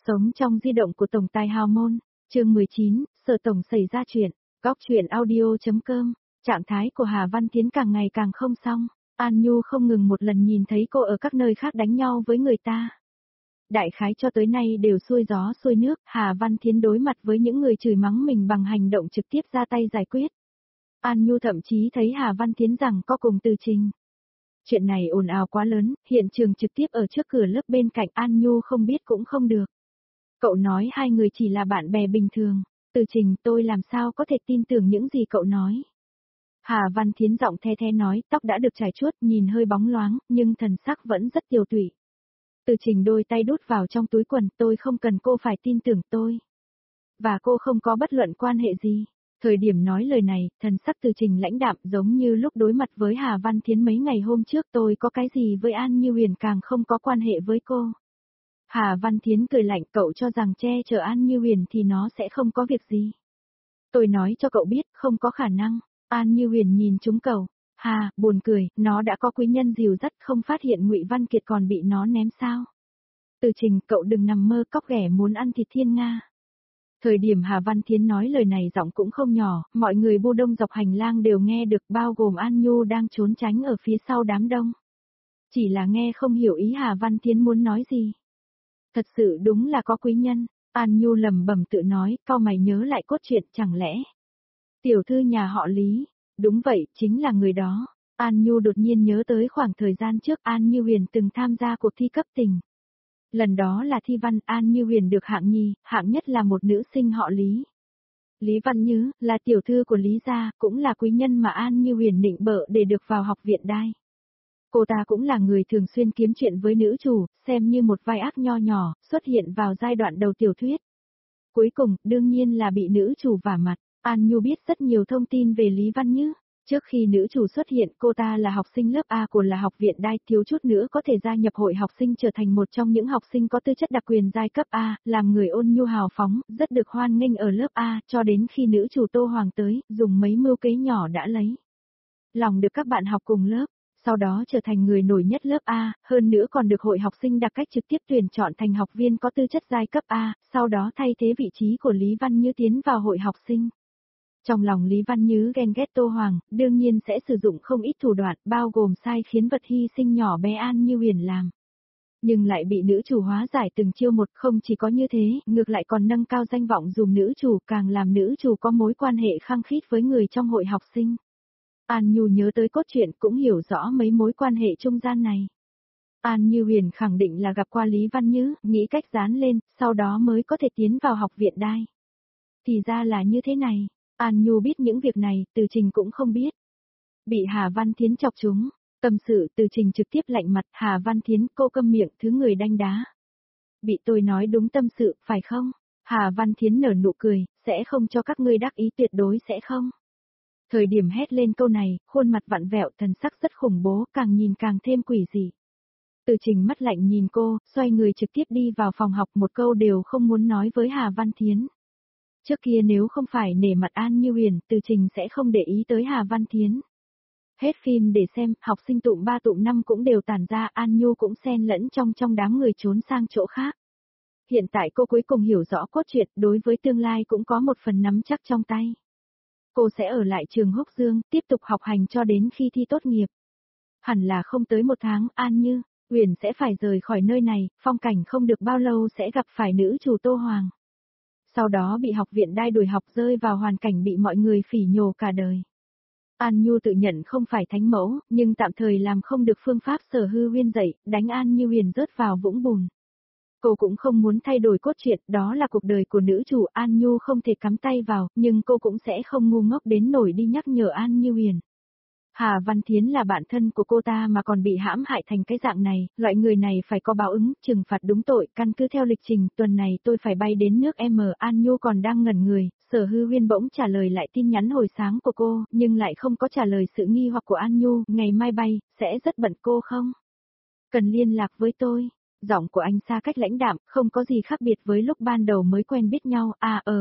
Sống trong di động của tổng tài hào môn, chương 19, Sở tổng xảy ra chuyện, góc chuyện audio.com, trạng thái của Hà Văn Thiến càng ngày càng không xong, An Nhu không ngừng một lần nhìn thấy cô ở các nơi khác đánh nhau với người ta. Đại khái cho tới nay đều xuôi gió xuôi nước, Hà Văn Thiến đối mặt với những người chửi mắng mình bằng hành động trực tiếp ra tay giải quyết. An Nhu thậm chí thấy Hà Văn Thiến rằng có cùng Từ Trình. Chuyện này ồn ào quá lớn, hiện trường trực tiếp ở trước cửa lớp bên cạnh An Nhu không biết cũng không được. Cậu nói hai người chỉ là bạn bè bình thường, Từ Trình tôi làm sao có thể tin tưởng những gì cậu nói. Hà Văn Thiến giọng the the nói, tóc đã được chải chuốt, nhìn hơi bóng loáng, nhưng thần sắc vẫn rất tiều tụy. Từ Trình đôi tay đút vào trong túi quần, tôi không cần cô phải tin tưởng tôi. Và cô không có bất luận quan hệ gì. Thời điểm nói lời này, thần sắc Từ Trình lãnh đạm giống như lúc đối mặt với Hà Văn Thiến mấy ngày hôm trước, tôi có cái gì với An Như Huyền càng không có quan hệ với cô. Hà Văn Thiến cười lạnh, cậu cho rằng che chở An Như Huyền thì nó sẽ không có việc gì. Tôi nói cho cậu biết, không có khả năng. An Như Huyền nhìn chúng cậu. Hà, buồn cười, nó đã có quý nhân dìu dắt, không phát hiện Ngụy Văn Kiệt còn bị nó ném sao. Từ Trình, cậu đừng nằm mơ cóc ghẻ muốn ăn thịt thiên Nga. Thời điểm Hà Văn Thiến nói lời này giọng cũng không nhỏ, mọi người bu đông dọc hành lang đều nghe được, bao gồm An Nhu đang trốn tránh ở phía sau đám đông. Chỉ là nghe không hiểu ý Hà Văn Thiến muốn nói gì. Thật sự đúng là có quý nhân, An Nhu lẩm bẩm tự nói, cau mày nhớ lại cốt truyện, chẳng lẽ tiểu thư nhà họ Lý, đúng vậy, chính là người đó. An Nhu đột nhiên nhớ tới khoảng thời gian trước An Như Huyền từng tham gia cuộc thi cấp tỉnh. Lần đó là thi văn, An Như Huyền được hạng nhì, hạng nhất là một nữ sinh họ Lý. Lý Văn Nhứ, là tiểu thư của Lý gia, cũng là quý nhân mà An Như Huyền nịnh bợ để được vào học viện đai. Cô ta cũng là người thường xuyên kiếm chuyện với nữ chủ, xem như một vai ác nho nhỏ, xuất hiện vào giai đoạn đầu tiểu thuyết. Cuối cùng, đương nhiên là bị nữ chủ vả mặt. An Nhu biết rất nhiều thông tin về Lý Văn Nhứ. Trước khi nữ chủ xuất hiện, cô ta là học sinh lớp A của là học viện đai, thiếu chút nữa có thể gia nhập hội học sinh, trở thành một trong những học sinh có tư chất đặc quyền giai cấp A, làm người ôn nhu hào phóng, rất được hoan nghênh ở lớp A, cho đến khi nữ chủ Tô Hoàng tới, dùng mấy mưu kế nhỏ đã lấy lòng được các bạn học cùng lớp. Sau đó trở thành người nổi nhất lớp A, hơn nữa còn được hội học sinh đặc cách trực tiếp tuyển chọn thành học viên có tư chất giai cấp A, sau đó thay thế vị trí của Lý Văn Nhứ tiến vào hội học sinh. Trong lòng Lý Văn Nhứ ghen ghét Tô Hoàng, đương nhiên sẽ sử dụng không ít thủ đoạn, bao gồm sai khiến vật hy sinh nhỏ bé An Như Huyền làm. Nhưng lại bị nữ chủ hóa giải từng chiêu một, không chỉ có như thế, ngược lại còn nâng cao danh vọng dùm nữ chủ, càng làm nữ chủ có mối quan hệ khăng khít với người trong hội học sinh. An Nhu nhớ tới cốt truyện cũng hiểu rõ mấy mối quan hệ trung gian này. An Như Huyền khẳng định là gặp qua Lý Văn Nhứ, nghĩ cách dán lên, sau đó mới có thể tiến vào học viện đai. Thì ra là như thế này, An Nhu biết những việc này, Từ Trình cũng không biết. Bị Hà Văn Thiến chọc chúng, tâm sự Từ Trình trực tiếp lạnh mặt, Hà Văn Thiến, cô câm miệng, thứ người đanh đá. Bị tôi nói đúng tâm sự, phải không? Hà Văn Thiến nở nụ cười, sẽ không cho các ngươi đắc ý, tuyệt đối sẽ không. Thời điểm hét lên câu này, khuôn mặt vặn vẹo, thần sắc rất khủng bố, càng nhìn càng thêm quỷ dị. Từ Trình mắt lạnh nhìn cô, xoay người trực tiếp đi vào phòng học, một câu đều không muốn nói với Hà Văn Thiến. Trước kia nếu không phải nể mặt An Như Huyền, Từ Trình sẽ không để ý tới Hà Văn Thiến. Hết phim để xem, học sinh tụm 3 tụm 5 cũng đều tản ra, An Nhu cũng xen lẫn trong đám người trốn sang chỗ khác. Hiện tại cô cuối cùng hiểu rõ cốt truyện, đối với tương lai cũng có một phần nắm chắc trong tay. Cô sẽ ở lại trường Húc Dương, tiếp tục học hành cho đến khi thi tốt nghiệp. Hẳn là không tới một tháng, An Như Huyền sẽ phải rời khỏi nơi này, phong cảnh không được bao lâu sẽ gặp phải nữ chủ Tô Hoàng. Sau đó bị học viện đai đuổi học, rơi vào hoàn cảnh bị mọi người phỉ nhổ cả đời. An Nhu tự nhận không phải thánh mẫu, nhưng tạm thời làm không được phương pháp Sở Hư Huyên dạy, đánh An Như Huyền rớt vào vũng bùn. Cô cũng không muốn thay đổi cốt truyện, đó là cuộc đời của nữ chủ, An Nhu không thể cắm tay vào, nhưng cô cũng sẽ không ngu ngốc đến nổi đi nhắc nhở An Như Huyền. Hà Văn Thiến là bạn thân của cô ta mà còn bị hãm hại thành cái dạng này, loại người này phải có báo ứng, trừng phạt đúng tội, căn cứ theo lịch trình, tuần này tôi phải bay đến nước M. An Nhu còn đang ngẩn người, Sở Hư Huyên bỗng trả lời lại tin nhắn hồi sáng của cô, nhưng lại không có trả lời sự nghi hoặc của An Nhu, ngày mai bay, sẽ rất bận cô không? Cần liên lạc với tôi. Giọng của anh xa cách lãnh đạm, không có gì khác biệt với lúc ban đầu mới quen biết nhau,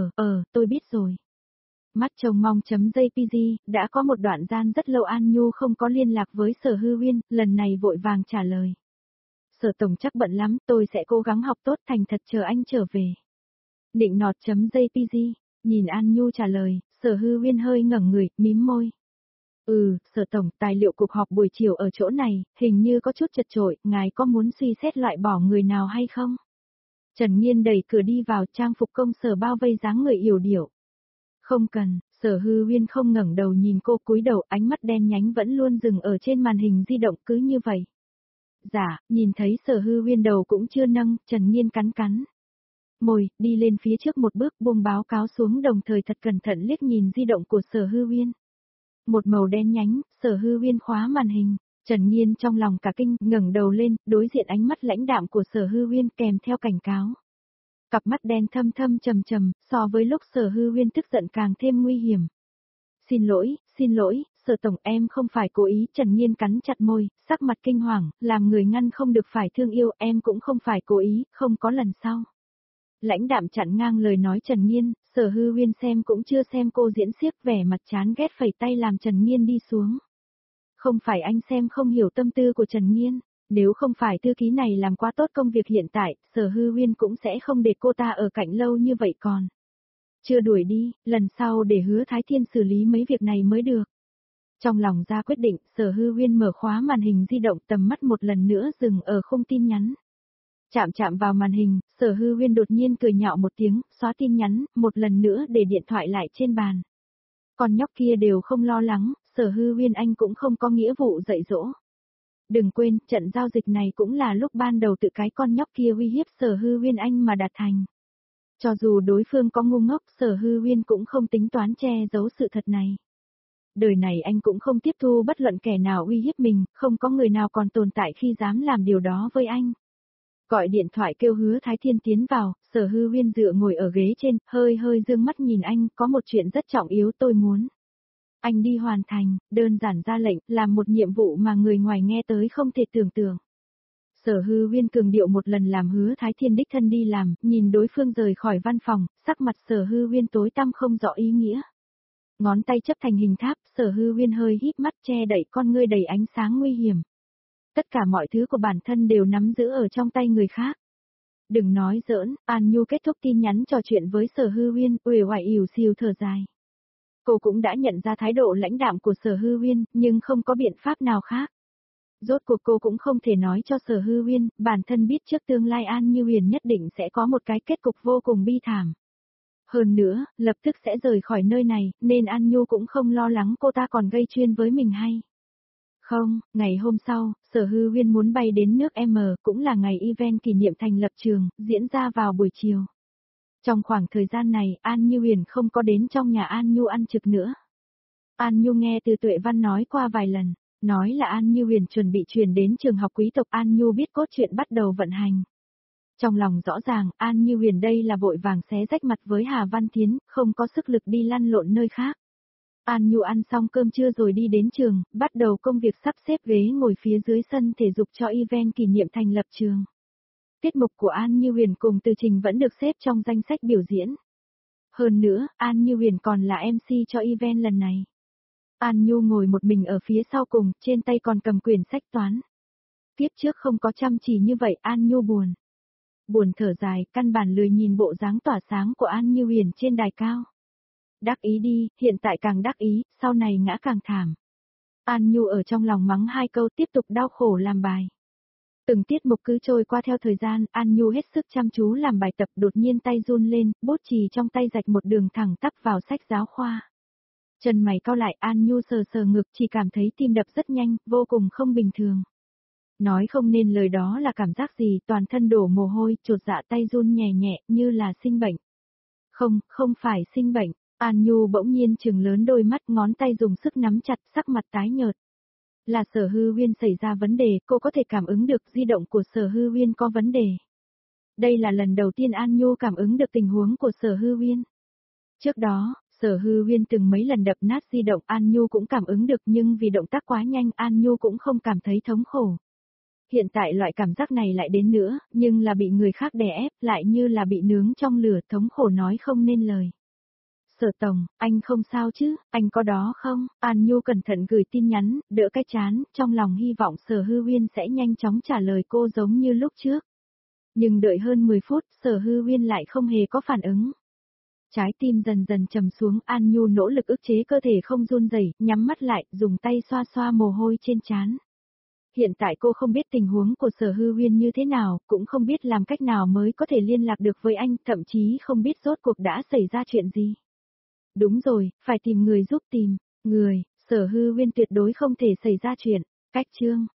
tôi biết rồi. Mắt trông mong.jpg, đã có một đoạn gian rất lâu An Nhu không có liên lạc với Sở Hư Huyên, lần này vội vàng trả lời. Sở tổng chắc bận lắm, tôi sẽ cố gắng học tốt thành thật chờ anh trở về. Nịnh nọt.jpg, nhìn An Nhu trả lời, Sở Hư Uyên hơi ngẩng người, mím môi. Sở tổng, tài liệu cuộc họp buổi chiều ở chỗ này, hình như có chút chật chội, ngài có muốn suy xét loại bỏ người nào hay không? Trần Nhiên đẩy cửa đi vào, trang phục công sở bao vây dáng người yểu điệu. Không cần, Sở Hư Uyên không ngẩng đầu nhìn cô, cúi đầu, ánh mắt đen nhánh vẫn luôn dừng ở trên màn hình di động cứ như vậy. Dạ, nhìn thấy Sở Hư Uyên đầu cũng chưa nâng, Trần Nhiên cắn cắn môi, đi lên phía trước một bước, buông báo cáo xuống, đồng thời thật cẩn thận liếc nhìn di động của Sở Hư Uyên. Một màu đen nhánh, Sở Hư Uyên khóa màn hình, Trần Nhiên trong lòng cả kinh, ngẩng đầu lên, đối diện ánh mắt lãnh đạm của Sở Hư Uyên kèm theo cảnh cáo. Cặp mắt đen thâm thâm trầm trầm, so với lúc Sở Hư Uyên tức giận càng thêm nguy hiểm. Xin lỗi, Sở tổng, em không phải cố ý. Trần Nhiên cắn chặt môi, sắc mặt kinh hoàng, làm người ngăn không được phải thương yêu, em cũng không phải cố ý, không có lần sau. Lãnh đạm chặn ngang lời nói Trần Nhiên, Sở Hư Uyên xem cũng chưa xem cô diễn xiếc, vẻ mặt chán ghét phẩy tay làm Trần Nhiên đi xuống. Không phải anh xem không hiểu tâm tư của Trần Nhiên, nếu không phải thư ký này làm quá tốt công việc hiện tại, Sở Hư Uyên cũng sẽ không để cô ta ở cạnh lâu như vậy còn. Chưa đuổi đi, lần sau để Hứa Thái Thiên xử lý mấy việc này mới được. Trong lòng ra quyết định, Sở Hư Uyên mở khóa màn hình di động, tầm mắt một lần nữa dừng ở khung tin nhắn. Chạm vào màn hình, Sở Hư Uyên đột nhiên cười nhạo một tiếng, xóa tin nhắn, một lần nữa để điện thoại lại trên bàn. Con nhóc kia đều không lo lắng, Sở Hư Uyên anh cũng không có nghĩa vụ dạy dỗ. Đừng quên, trận giao dịch này cũng là lúc ban đầu tự cái con nhóc kia uy hiếp Sở Hư Uyên anh mà đạt thành. Cho dù đối phương có ngu ngốc, Sở Hư Uyên cũng không tính toán che giấu sự thật này. Đời này anh cũng không tiếp thu bất luận kẻ nào uy hiếp mình, không có người nào còn tồn tại khi dám làm điều đó với anh. Gọi điện thoại kêu Hứa Thái Thiên tiến vào, Sở Hư Uyên dựa ngồi ở ghế trên, hơi dương mắt nhìn anh, có một chuyện rất trọng yếu tôi muốn. Anh đi hoàn thành, đơn giản ra lệnh, làm một nhiệm vụ mà người ngoài nghe tới không thể tưởng tượng. Sở Hư Uyên cường điệu một lần làm Hứa Thái Thiên đích thân đi làm, nhìn đối phương rời khỏi văn phòng, sắc mặt Sở Hư Uyên tối tăm không rõ ý nghĩa. Ngón tay chấp thành hình tháp, Sở Hư Uyên hơi híp mắt che đậy con ngươi đầy ánh sáng nguy hiểm. Tất cả mọi thứ của bản thân đều nắm giữ ở trong tay người khác. Đừng nói giỡn, An Nhu kết thúc tin nhắn trò chuyện với Sở Hư Uyên, uể oải ỉu xìu thở dài. Cô cũng đã nhận ra thái độ lãnh đạm của Sở Hư Uyên, nhưng không có biện pháp nào khác. Rốt cuộc cô cũng không thể nói cho Sở Hư Uyên, bản thân biết trước tương lai An Như Huyền nhất định sẽ có một cái kết cục vô cùng bi thảm. Hơn nữa, lập tức sẽ rời khỏi nơi này, nên An Nhu cũng không lo lắng cô ta còn gây chuyên với mình hay. Không, ngày hôm sau, Sở Hư Uyên muốn bay đến nước M, cũng là ngày event kỷ niệm thành lập trường, diễn ra vào buổi chiều. Trong khoảng thời gian này, An Như Huyền không có đến trong nhà An Nhu ăn trực nữa. An Nhu nghe từ Tuệ Văn nói qua vài lần, nói là An Như Huyền chuẩn bị chuyển đến trường học quý tộc. An Nhu biết cốt truyện bắt đầu vận hành. Trong lòng rõ ràng, An Như Huyền đây là vội vàng xé rách mặt với Hà Văn Thiến, không có sức lực đi lăn lộn nơi khác. An Nhu ăn xong cơm trưa rồi đi đến trường, bắt đầu công việc sắp xếp ghế ngồi phía dưới sân thể dục cho event kỷ niệm thành lập trường. Tiết mục của An Như Huyền cùng Từ Trình vẫn được xếp trong danh sách biểu diễn. Hơn nữa, An Như Huyền còn là MC cho event lần này. An Nhu ngồi một mình ở phía sau cùng, trên tay còn cầm quyển sách toán. Tiếp trước không có chăm chỉ như vậy, An Nhu buồn. Buồn thở dài, căn bản lười nhìn bộ dáng tỏa sáng của An Như Huyền trên đài cao. Đắc ý đi, hiện tại càng đắc ý, sau này ngã càng thảm. An Nhu ở trong lòng mắng hai câu, tiếp tục đau khổ làm bài. Từng tiết mục cứ trôi qua theo thời gian, An Nhu hết sức chăm chú làm bài tập, đột nhiên tay run lên, bút chì trong tay rạch một đường thẳng tắp vào sách giáo khoa. Chân mày cau lại, An Nhu sờ ngực, chỉ cảm thấy tim đập rất nhanh, vô cùng không bình thường. Nói không nên lời đó là cảm giác gì, toàn thân đổ mồ hôi, chột dạ, tay run nhẹ nhẹ, như là sinh bệnh. Không phải sinh bệnh. An Nhu bỗng nhiên trừng lớn đôi mắt, ngón tay dùng sức nắm chặt, sắc mặt tái nhợt. Là Sở Hư Uyên xảy ra vấn đề, cô có thể cảm ứng được di động của Sở Hư Uyên có vấn đề. Đây là lần đầu tiên An Nhu cảm ứng được tình huống của Sở Hư Uyên. Trước đó, Sở Hư Uyên từng mấy lần đập nát di động, An Nhu cũng cảm ứng được, nhưng vì động tác quá nhanh, An Nhu cũng không cảm thấy thống khổ. Hiện tại loại cảm giác này lại đến nữa, nhưng là bị người khác đè ép, lại như là bị nướng trong lửa, thống khổ nói không nên lời. Sở tổng, anh không sao chứ, anh có đó không? An Nhu cẩn thận gửi tin nhắn, đỡ cái chán, trong lòng hy vọng Sở Hư Uyên sẽ nhanh chóng trả lời cô giống như lúc trước. Nhưng đợi hơn 10 phút, Sở Hư Uyên lại không hề có phản ứng. Trái tim dần dần trầm xuống, An Nhu nỗ lực ức chế cơ thể không run rẩy, nhắm mắt lại, dùng tay xoa xoa mồ hôi trên trán. Hiện tại cô không biết tình huống của Sở Hư Uyên như thế nào, cũng không biết làm cách nào mới có thể liên lạc được với anh, thậm chí không biết rốt cuộc đã xảy ra chuyện gì. Đúng rồi, phải tìm người giúp tìm. Người, Sở Hư Uyên tuyệt đối không thể xảy ra chuyện. Cách chương